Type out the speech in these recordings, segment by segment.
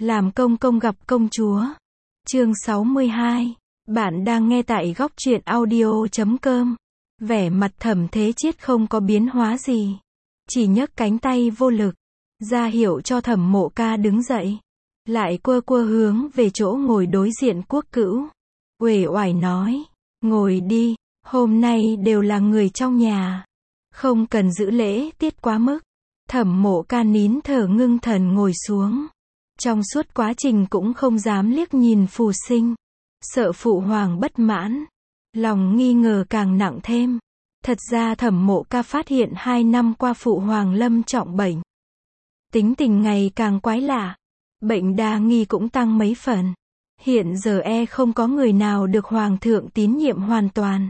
Làm công công gặp công chúa. Chương 62. Bạn đang nghe tại góc truyện audio.com. Vẻ mặt Thẩm Thế Chiết không có biến hóa gì. Chỉ nhấc cánh tay vô lực, ra hiệu cho Thẩm Mộ Ca đứng dậy. Lại quơ quơ hướng về chỗ ngồi đối diện Quốc Cữu. Uể oải nói, ngồi đi, hôm nay đều là người trong nhà. Không cần giữ lễ tiết quá mức. Thẩm Mộ Ca nín thở ngưng thần ngồi xuống. Trong suốt quá trình cũng không dám liếc nhìn Phù Sinh. Sợ phụ hoàng bất mãn. Lòng nghi ngờ càng nặng thêm. Thật ra Thẩm Mộ Ca phát hiện 2 năm qua phụ hoàng lâm trọng bệnh. Tính tình ngày càng quái lạ. Bệnh đa nghi cũng tăng mấy phần. Hiện giờ không có người nào được hoàng thượng tín nhiệm hoàn toàn.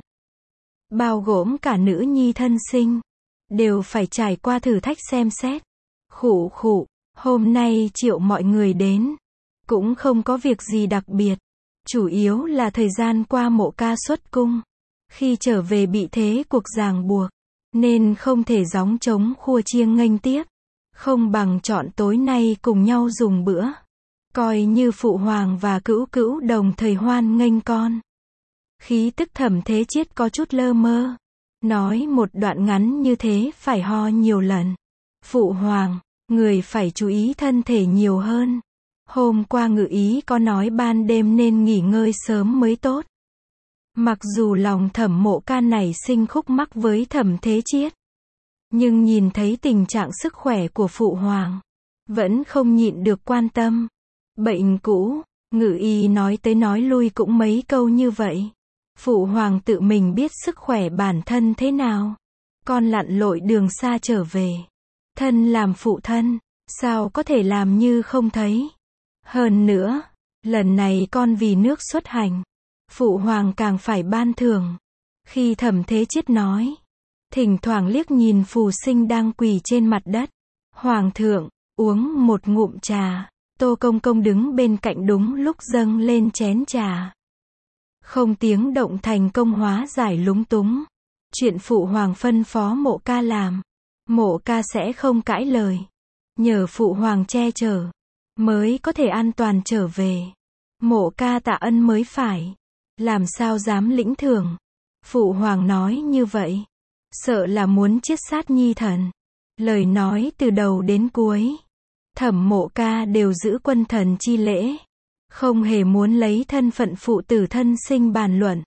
Bao gồm cả nữ nhi thân sinh. Đều phải trải qua thử thách xem xét. Khụ khụ, hôm nay triệu mọi người đến. Cũng không có việc gì đặc biệt. Chủ yếu là thời gian qua Mộ Ca xuất cung. Khi trở về bị thế cuộc ràng buộc. Nên không thể gióng trống khua chiêng nghênh tiếp. Không bằng chọn tối nay cùng nhau dùng bữa. Coi như phụ hoàng và Cữu Cữu đồng thời hoan nghênh con. Khí tức Thẩm Thế Chiết có chút lơ mơ. Nói một đoạn ngắn như thế phải ho nhiều lần. Phụ hoàng, người phải chú ý thân thể nhiều hơn. Hôm qua Ngự Ý có nói ban đêm nên nghỉ ngơi sớm mới tốt. Mặc dù lòng Thẩm Mộ Ca nảy sinh khúc mắc với Thẩm Thế Chiết. Nhưng nhìn thấy tình trạng sức khỏe của phụ hoàng. Vẫn không nhịn được quan tâm. Bệnh cũ, Ngự Y nói tới nói lui cũng mấy câu như vậy. Phụ hoàng tự mình biết sức khỏe bản thân thế nào. Con lặn lội đường xa trở về. Thân làm phụ thân, sao có thể làm như không thấy. Hơn nữa, lần này con vì nước xuất hành. Phụ hoàng càng phải ban thưởng. Khi Thẩm Thế Chiết nói, thỉnh thoảng liếc nhìn Phù Sinh đang quỳ trên mặt đất. Hoàng thượng, uống một ngụm trà. Tô Công Công đứng bên cạnh đúng lúc dâng lên chén trà. Không tiếng động thành công hóa giải lúng túng. Chuyện phụ hoàng phân phó Mộ Ca làm. Mộ Ca sẽ không cãi lời. Nhờ phụ hoàng che chở. Mới có thể an toàn trở về. Mộ Ca tạ ân mới phải. Làm sao dám lĩnh thưởng. Phụ hoàng nói như vậy. Sợ là muốn chiết sát nhi thần. Lời nói từ đầu đến cuối. Thẩm Mộ Ca đều giữ quân thần chi lễ. Không hề muốn lấy thân phận phụ tử thân sinh bàn luận.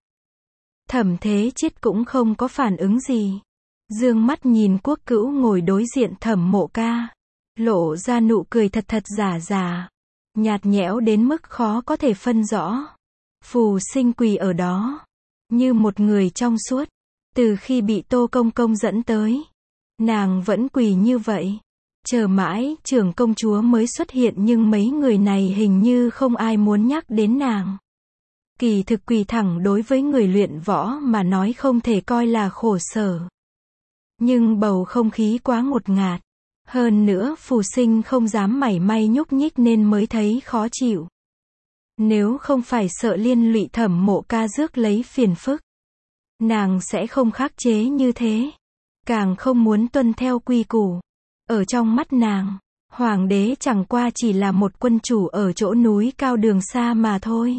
Thẩm Thế Chiết cũng không có phản ứng gì. Dương mắt nhìn Quốc Cữu ngồi đối diện Thẩm Mộ Ca. Lộ ra nụ cười thật thật giả giả. Nhạt nhẽo đến mức khó có thể phân rõ. Phù Sinh quỳ ở đó. Như một người trong suốt. Từ khi bị Tô Công Công dẫn tới. Nàng vẫn quỳ như vậy. Chờ mãi, trưởng công chúa mới xuất hiện nhưng mấy người này hình như không ai muốn nhắc đến nàng. Kỳ thực quỳ thẳng đối với người luyện võ mà nói không thể coi là khổ sở. Nhưng bầu không khí quá ngột ngạt. Hơn nữa Phù Sinh không dám mảy may nhúc nhích nên mới thấy khó chịu. Nếu không phải sợ liên lụy Thẩm Mộ Ca rước lấy phiền phức. Nàng sẽ không khắc chế như thế. Càng không muốn tuân theo quy củ. Ở trong mắt nàng, hoàng đế chẳng qua chỉ là một quân chủ ở chỗ núi cao đường xa mà thôi.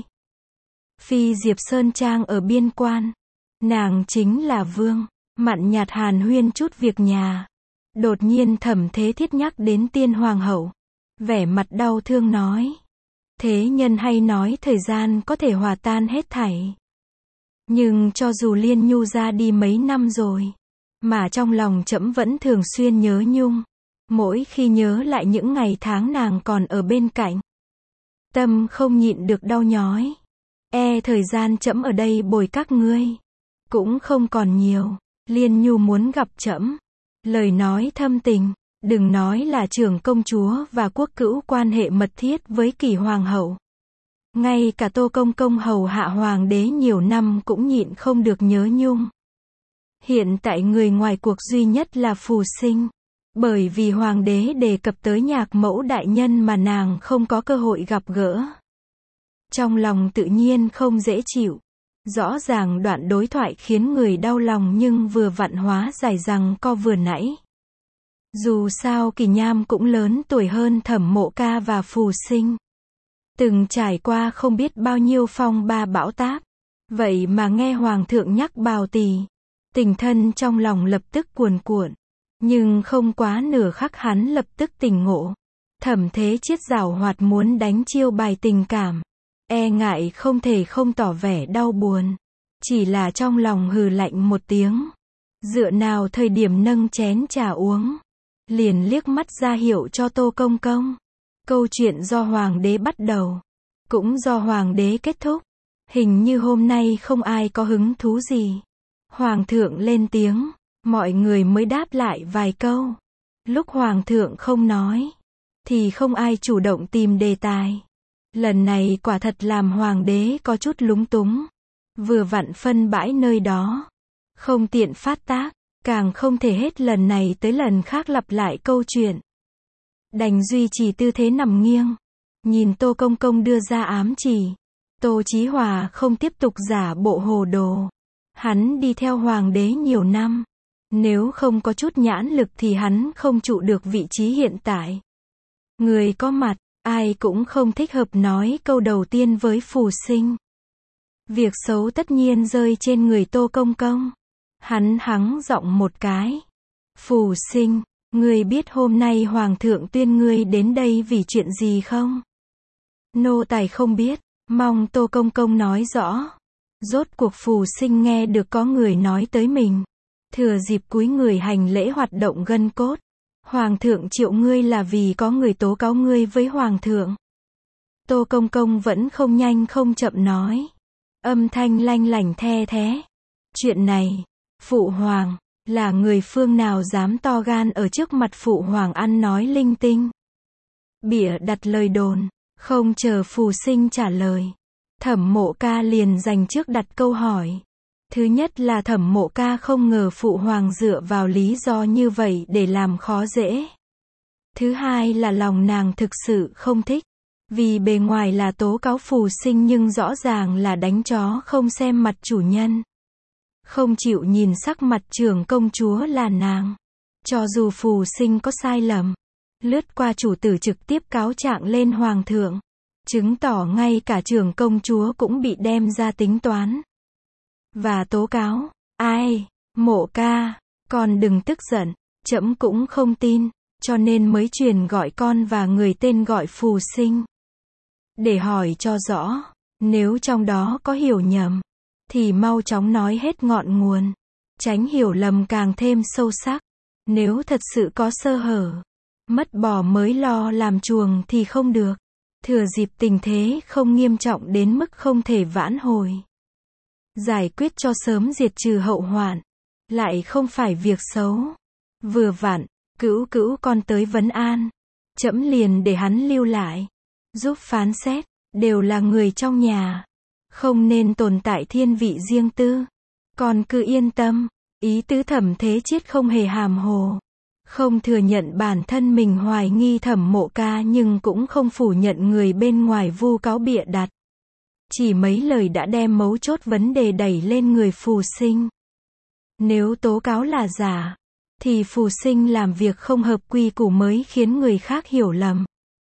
Phi Diệp Sơn Trang ở biên quan. Nàng chính là vương. Mặn nhạt hàn huyên chút việc nhà. Đột nhiên Thẩm Thế Thiết nhắc đến tiên hoàng hậu. Vẻ mặt đau thương nói. Thế nhân hay nói thời gian có thể hòa tan hết thảy. Nhưng cho dù Liên Nhu ra đi mấy năm rồi. Mà trong lòng trẫm vẫn thường xuyên nhớ nhung. Mỗi khi nhớ lại những ngày tháng nàng còn ở bên cạnh. Tâm không nhịn được đau nhói. Thời gian trẫm ở đây bồi các ngươi. Cũng không còn nhiều. Liên Nhu muốn gặp trẫm. Lời nói thâm tình. Đừng nói là trưởng công chúa và Quốc Cữu quan hệ mật thiết với Kỳ hoàng hậu. Ngay cả Tô Công Công hầu hạ hoàng đế nhiều năm cũng nhịn không được nhớ nhung. Hiện tại người ngoài cuộc duy nhất là Phù Sinh. Bởi vì hoàng đế đề cập tới nhạc mẫu đại nhân mà nàng không có cơ hội gặp gỡ. Trong lòng tự nhiên không dễ chịu. Rõ ràng đoạn đối thoại khiến người đau lòng nhưng vừa vặn hóa giải rằng co vừa nãy. Dù sao Kỳ Nham cũng lớn tuổi hơn Thẩm Mộ Ca và Phù Sinh. từng trải qua không biết bao nhiêu phong ba bão táp. Vậy mà nghe hoàng thượng nhắc Bào Tỳ, tình thân trong lòng lập tức cuồn cuộn. Nhưng không quá nửa khắc hắn lập tức tỉnh ngộ. Thẩm Thế Chiết giảo hoạt muốn đánh chiêu bài tình cảm. E ngại không thể không tỏ vẻ đau buồn. Chỉ là trong lòng hừ lạnh một tiếng. Dựa nào thời điểm nâng chén trà uống. Liền liếc mắt ra hiệu cho Tô Công Công. Câu chuyện do hoàng đế bắt đầu. Cũng do hoàng đế kết thúc. Hình như hôm nay không ai có hứng thú gì. Hoàng thượng lên tiếng. Mọi người mới đáp lại vài câu. Lúc hoàng thượng không nói. Thì không ai chủ động tìm đề tài. Lần này quả thật làm hoàng đế có chút lúng túng. Vừa vặn phân bãi nơi đó. Không tiện phát tác. Càng không thể hết lần này tới lần khác lặp lại câu chuyện. Đành duy trì tư thế nằm nghiêng. Nhìn Tô Công Công đưa ra ám chỉ. Tô Chí Hòa không tiếp tục giả bộ hồ đồ. Hắn đi theo hoàng đế nhiều năm. Nếu không có chút nhãn lực thì hắn không trụ được vị trí hiện tại. Người có mặt, ai cũng không thích hợp nói câu đầu tiên với Phù Sinh. Việc xấu tất nhiên rơi trên người Tô Công Công. Hắn hắng giọng một cái. Phù Sinh, ngươi biết hôm nay hoàng thượng tuyên ngươi đến đây vì chuyện gì không? Nô tài không biết, mong Tô Công Công nói rõ. Rốt cuộc Phù Sinh nghe được có người nói tới mình. Thừa dịp cúi người hành lễ hoạt động gân cốt. Hoàng thượng triệu ngươi là vì có người tố cáo ngươi với hoàng thượng. Tô Công Công vẫn không nhanh không chậm nói. Âm thanh lanh lảnh the thé. Chuyện này, phụ hoàng, là người phương nào dám to gan ở trước mặt phụ hoàng ăn nói linh tinh. Bịa đặt lời đồn, không chờ Phù Sinh trả lời. Thẩm Mộ Ca liền dành trước đặt câu hỏi. Thứ nhất là Thẩm Mộ Ca không ngờ phụ hoàng dựa vào lý do như vậy để làm khó dễ. Thứ hai là lòng nàng thực sự không thích. Vì bề ngoài là tố cáo Phù Sinh nhưng rõ ràng là đánh chó không xem mặt chủ nhân. Không chịu nhìn sắc mặt trưởng công chúa là nàng. Cho dù Phù Sinh có sai lầm, lướt qua chủ tử trực tiếp cáo trạng lên hoàng thượng. Chứng tỏ ngay cả trưởng công chúa cũng bị đem ra tính toán. Và tố cáo. Ai? Mộ Ca, con đừng tức giận, trẫm cũng không tin, cho nên mới truyền gọi con và người tên gọi Phù Sinh. Để hỏi cho rõ, nếu trong đó có hiểu nhầm, thì mau chóng nói hết ngọn nguồn, tránh hiểu lầm càng thêm sâu sắc. Nếu thật sự có sơ hở, mất bò mới lo làm chuồng thì không được. Thừa dịp tình thế không nghiêm trọng đến mức không thể vãn hồi. Giải quyết cho sớm diệt trừ hậu hoạn. Lại không phải việc xấu. Vừa vặn, Cữu Cữu con tới vấn an. Trẫm liền để hắn lưu lại. Giúp phán xét, đều là người trong nhà. Không nên tồn tại thiên vị riêng tư. Con cứ yên tâm. Ý tứ Thẩm Thế Chiết không hề hàm hồ. Không thừa nhận bản thân mình hoài nghi Thẩm Mộ Ca nhưng cũng không phủ nhận người bên ngoài vu cáo bịa đặt. Chỉ mấy lời đã đem mấu chốt vấn đề đẩy lên người Phù Sinh. Nếu tố cáo là giả, thì Phù Sinh làm việc không hợp quy củ mới khiến người khác hiểu lầm.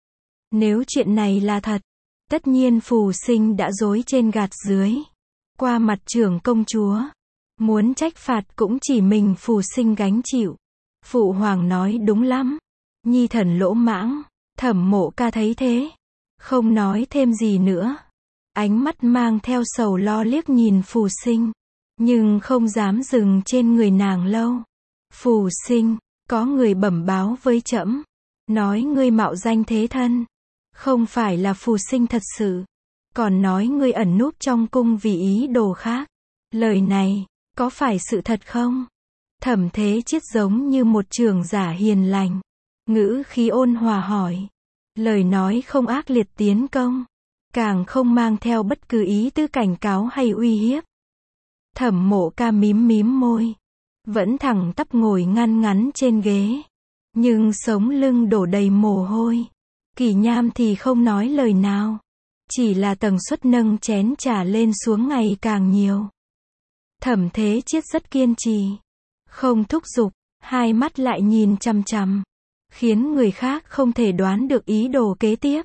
Nếu chuyện này là thật, tất nhiên Phù Sinh đã dối trên gạt dưới. Qua mặt trưởng công chúa, muốn trách phạt cũng chỉ mình Phù Sinh gánh chịu. Phụ hoàng nói đúng lắm. Nhi thần lỗ mãng. Thẩm Mộ Ca thấy thế, không nói thêm gì nữa. Ánh mắt mang theo sầu lo liếc nhìn Phù Sinh, nhưng không dám dừng trên người nàng lâu. Phù Sinh, có người bẩm báo với trẫm, nói ngươi mạo danh thế thân, không phải là Phù Sinh thật sự, còn nói ngươi ẩn núp trong cung vì ý đồ khác. Lời này, có phải sự thật không? Thẩm Thế Chiết giống như một trưởng giả hiền lành, ngữ khí ôn hòa hỏi. Lời nói không ác liệt tiến công, càng không mang theo bất cứ ý tứ cảnh cáo hay uy hiếp. Thẩm Mộ Ca mím mím môi, vẫn thẳng tắp ngồi ngăn ngắn trên ghế, nhưng sống lưng đổ đầy mồ hôi. Kỳ Nham thì không nói lời nào, chỉ là tần suất nâng chén trà lên xuống ngày càng nhiều. Thẩm Thế Chiết rất kiên trì, không thúc giục, hai mắt lại nhìn chằm chằm, khiến người khác không thể đoán được ý đồ kế tiếp.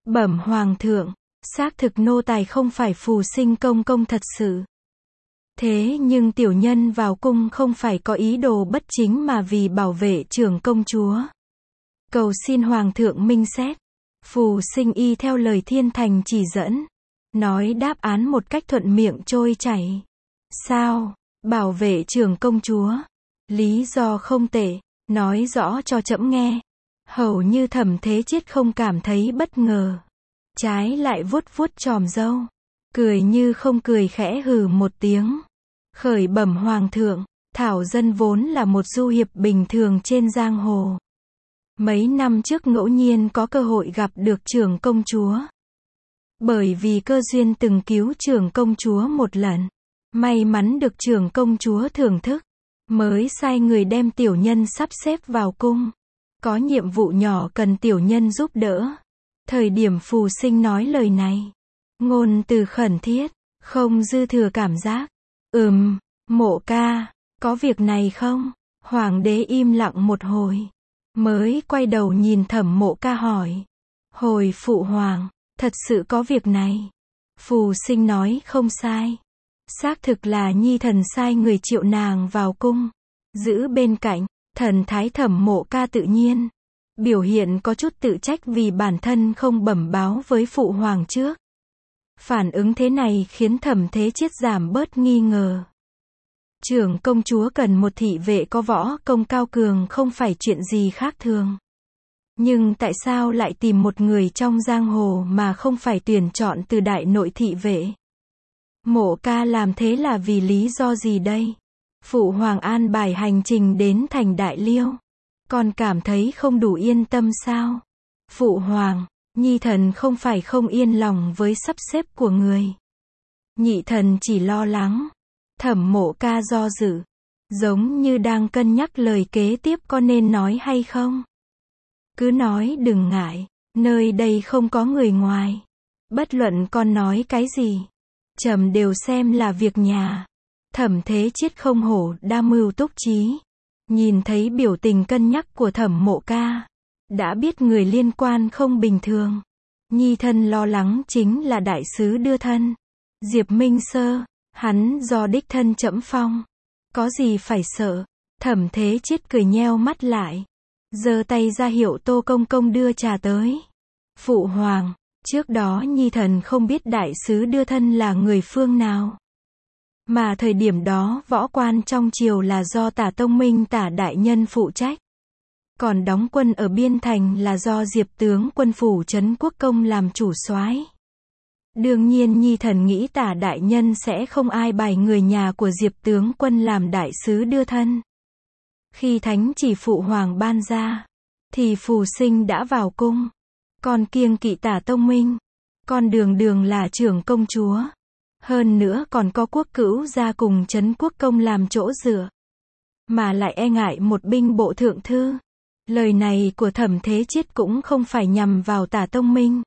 Bẩm hoàng thượng, xác thực nô tài không phải Phù Sinh công công thật sự. Thế nhưng tiểu nhân vào cung không phải có ý đồ bất chính mà vì bảo vệ trưởng công chúa. Cầu xin hoàng thượng minh xét. Phù Sinh y theo lời thiên thành chỉ dẫn, nói đáp án một cách thuận miệng trôi chảy. Sao? Bảo vệ trưởng công chúa. Lý do không tệ, nói rõ cho trẫm nghe. Hầu như Thẩm Thế Chiết không cảm thấy bất ngờ. Trái lại vuốt vuốt chòm râu. Cười như không cười khẽ hừ một tiếng. Khởi bẩm hoàng thượng, Thảo Dân vốn là một du hiệp bình thường trên giang hồ. Mấy năm trước ngẫu nhiên có cơ hội gặp được trưởng công chúa. Bởi vì cơ duyên từng cứu trưởng công chúa một lần. May mắn được trưởng công chúa thưởng thức. Mới sai người đem tiểu nhân sắp xếp vào cung. Có nhiệm vụ nhỏ cần tiểu nhân giúp đỡ. Thời điểm Phù Sinh nói lời này, ngôn từ khẩn thiết, không dư thừa cảm giác. Mộ ca, có việc này không? Hoàng đế im lặng một hồi, mới quay đầu nhìn Thẩm Mộ Ca hỏi. Hồi phụ hoàng, thật sự có việc này. Phù Sinh nói không sai. Xác thực là nhi thần sai người triệu nàng vào cung. Giữ bên cạnh, thần thái Thẩm Mộ Ca tự nhiên. Biểu hiện có chút tự trách vì bản thân không bẩm báo với phụ hoàng trước. Phản ứng thế này khiến Thẩm Thế Chiết giảm bớt nghi ngờ. Trưởng công chúa cần một thị vệ có võ công cao cường không phải chuyện gì khác thường. Nhưng tại sao lại tìm một người trong giang hồ mà không phải tuyển chọn từ đại nội thị vệ? Mộ ca làm thế là vì lý do gì đây? Phụ hoàng an bài hành trình đến thành Đại Liêu. Còn cảm thấy không đủ yên tâm sao? Phụ hoàng, nhi thần không phải không yên lòng với sắp xếp của người. Nhị thần chỉ lo lắng. Thẩm Mộ Ca do dự, giống như đang cân nhắc lời kế tiếp có nên nói hay không. Cứ nói đừng ngại, nơi đây không có người ngoài. Bất luận con nói cái gì, trẫm đều xem là việc nhà. Thẩm Thế Chiết không hổ đa mưu túc trí. Nhìn thấy biểu tình cân nhắc của Thẩm Mộ Ca, đã biết người liên quan không bình thường. Nhi thân lo lắng chính là đại sứ đưa thân, Diệp Minh Sơ. Hắn do đích thân trẫm phong. Có gì phải sợ? Thẩm Thế Chiết cười nheo mắt lại. Giơ tay ra hiệu Tô Công Công đưa trà tới. Phụ hoàng, trước đó nhi thần không biết đại sứ đưa thân là người phương nào. Mà thời điểm đó võ quan trong triều là do Tả Tông Minh Tả đại nhân phụ trách. Còn đóng quân ở biên thành là do Diệp tướng quân phủ Trấn Quốc Công làm chủ soái. Đương nhiên nhi thần nghĩ Tả đại nhân sẽ không ai bài người nhà của Diệp tướng quân làm đại sứ đưa thân. Khi thánh chỉ phụ hoàng ban ra, thì Phù Sinh đã vào cung. Còn kiêng kỵ Tả Tông Minh. Con đường là trưởng công chúa. Hơn nữa còn có quốc cữu ra cùng Trấn Quốc Công làm chỗ dựa. Mà lại e ngại một binh bộ thượng thư. Lời này của Thẩm Thế Chiết cũng không phải nhằm vào Tả Tông Minh,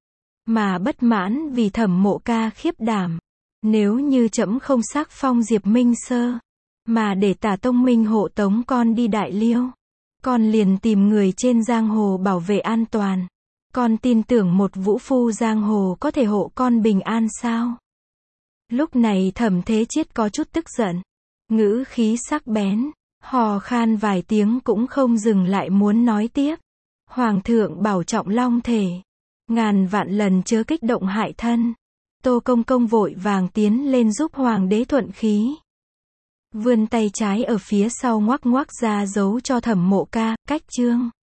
mà bất mãn vì Thẩm Mộ Ca khiếp đảm. Nếu như trẫm không xác phong Diệp Minh Sơ, mà để Tả Tông Minh hộ tống con đi Đại Liêu, con liền tìm người trên giang hồ bảo vệ an toàn. Con tin tưởng một vũ phu giang hồ có thể hộ con bình an sao? Lúc này Thẩm Thế Chiết có chút tức giận, ngữ khí sắc bén, hò khan vài tiếng cũng không dừng lại muốn nói tiếp. Hoàng thượng bảo trọng long thể, ngàn vạn lần chớ kích động hại thân. Tô Công Công vội vàng tiến lên giúp hoàng đế thuận khí. Vươn tay trái ở phía sau ngoắc ngoắc ra dấu cho Thẩm Mộ Ca, cách chương.